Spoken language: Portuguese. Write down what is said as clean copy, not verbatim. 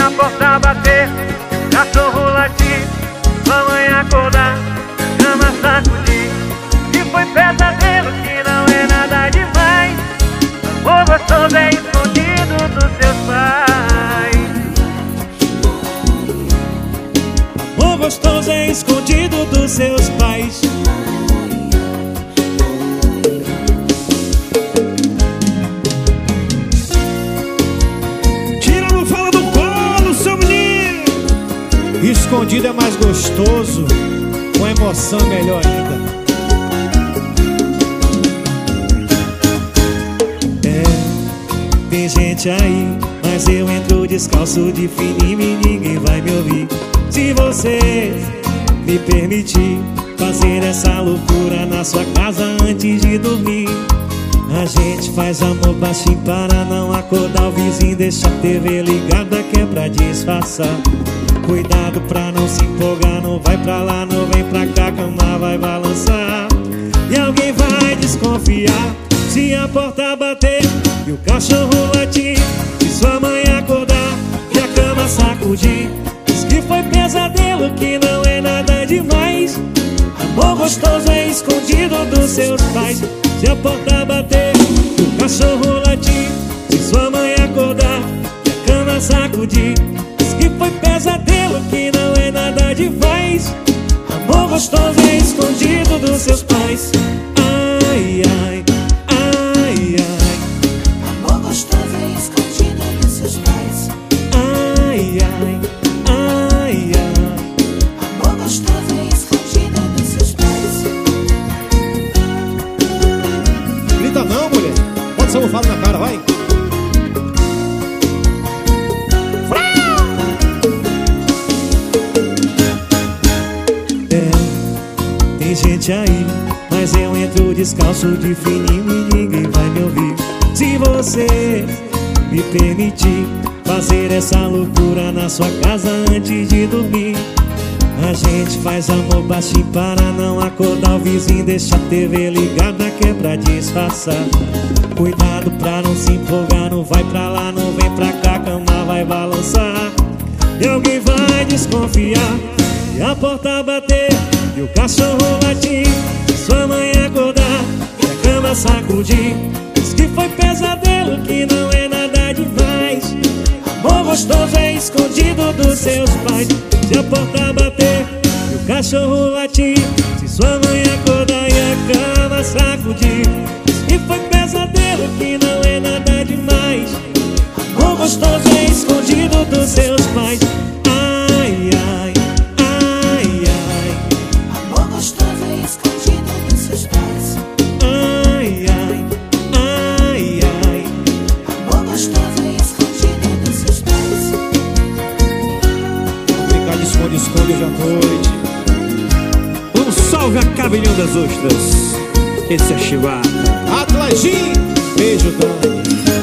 a porta bater, o cachorro latir, sua mãe acordar, a cama sacudir. E foi pesadelo que não é nada demais. Amor gostoso é escondido dos seus pais. Amor gostoso é escondido dos seus pais. Escondido é mais gostoso, com emoção é melhor ainda. Tem gente aí, mas eu entro descalço de fininho e ninguém vai me ouvir. Se você me permitir fazer essa loucura na sua casa antes de dormir, a gente faz amor baixinho para não acordar o vizinho. Deixa a TV ligada que é pra disfarçar. Cuidado pra não se empolgar, não vai pra lá, não vem pra cá, a cama vai balançar. E alguém vai desconfiar se a porta bater e o cachorro latir, se sua mãe acordar e a cama sacudir. Diz que foi pesadelo, que não é nada demais. Amor gostoso é escondido dos seus pais. Se a porta bater e o cachorro latir, se sua mãe acordar e a cama sacudir. Que foi pesadelo, que não é nada demais. Amor gostoso é escondido dos seus pais. Ai, ai, ai, ai. Amor gostoso é escondido dos seus pais. Ai, ai, ai, ai. Amor gostoso é escondido dos seus pais. Grita não, mulher. Bota essa almofada na cara, vai. Tem gente aí, mas eu entro descalço de fininho e ninguém vai me ouvir. Se você me permitir fazer essa loucura na sua casa antes de dormir, a gente faz amor baixinho para não acordar o vizinho. Deixa a TV ligada que é pra disfarçar. Cuidado pra não se empolgar, não vai pra lá, não vem pra cá, a cama vai balançar. E alguém vai desconfiar se a porta bater e o cachorro latir, sua mãe acordar e a cama sacudir. Diz que foi pesadelo, que não é nada demais. Amor gostoso é escondido dos seus pais. Se a porta bater e o cachorro latir, se sua mãe acordar e a cama sacudir. Diz que foi pesadelo, que não é nada demais. Amor gostoso é escondido dos seus pais. Ai, ai. Esconde hoje à noite. Um salve a Cabelinho das Ostras. Esse é Chihuahua. Atlazinho, beijo, Dani.